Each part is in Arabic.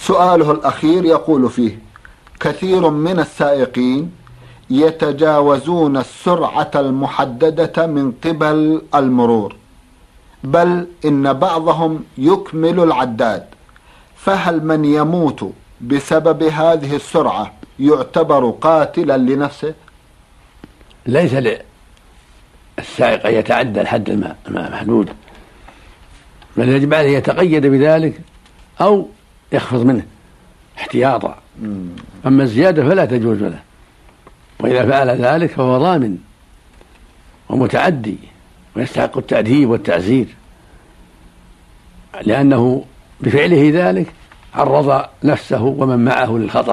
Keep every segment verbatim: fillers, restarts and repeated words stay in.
سؤاله الأخير يقول فيه: كثير من السائقين يتجاوزون السرعة المحددة من قبل المرور، بل إن بعضهم يكمل العداد، فهل من يموت بسبب هذه السرعة يعتبر قاتلا لنفسه؟ ليس للسائق أن يتعدى الحد المحدود، بل يجب عليه يتقيد بذلك أو يخفض منه احتياطا. أما الزيادة فلا تجوز له، وإذا فعل ذلك فهو ضامن ومتعدي ويستحق التأديب والتعزير، لأنه بفعله ذلك عرض نفسه ومن معه للخطر،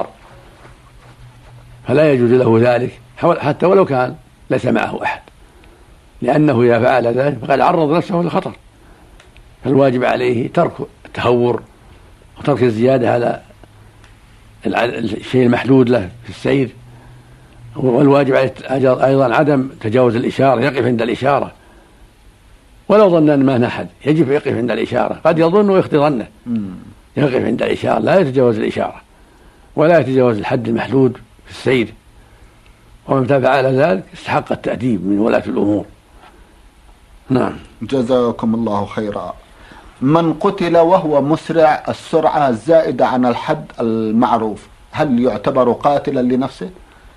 فلا يجوز له ذلك حتى ولو كان ليس معه أحد، لأنه إذا فعل ذلك فقد عرض نفسه للخطر. فالواجب عليه ترك التهور وترك الزيادة على الشيء المحدود له في السير، والواجب عليه أيضا عدم تجاوز الإشارة، يقف عند الإشارة ولو ظن أن ما أحد، يجب يقف عند الإشارة، قد يظن ويخطئ ظنه، يقف عند الإشارة لا يتجاوز الإشارة ولا يتجاوز الحد المحدود في السير، ومن فعل ذلك استحق التأديب من ولاة الأمور. نعم. جزاكم الله خيرا. من قتل وهو مسرع السرعة الزائدة عن الحد المعروف، هل يعتبر قاتلا لنفسه؟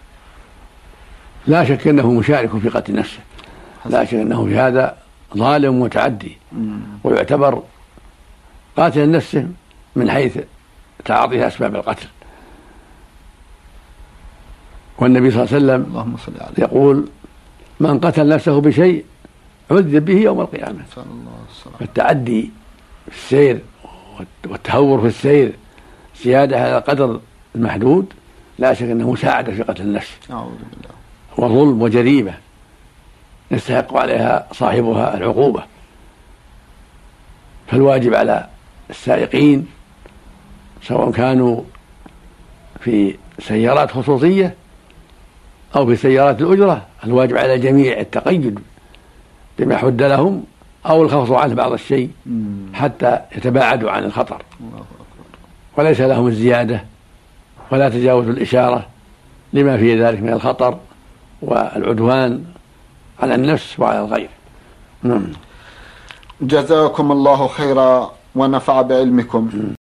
لا شك أنه مشارك في قتل نفسه، لا شك أنه في هذا ظالم متعدي، ويعتبر قاتلا نفسه من حيث تعاطيها أسباب القتل. والنبي صلى الله عليه وسلم يقول: من قتل نفسه بشيء عذب به يوم القيامة. فالتعدي في السير والتهور في السير زيادة على القدر المحدود لا شك أنه مساعدة في قتل النفس وظلم وجريمة يستحق عليها صاحبها العقوبة. فالواجب على السائقين سواء كانوا في سيارات خصوصية أو في سيارات الأجرة، الواجب على الجميع التقيد بما حد لهم أو الخفض عنه بعض الشيء حتى يتباعدوا عن الخطر، وليس لهم الزيادة ولا تجاوز الإشارة لما في ذلك من الخطر والعدوان على النفس وعلى الغير. جزاكم الله خيرا ونفع بعلمكم.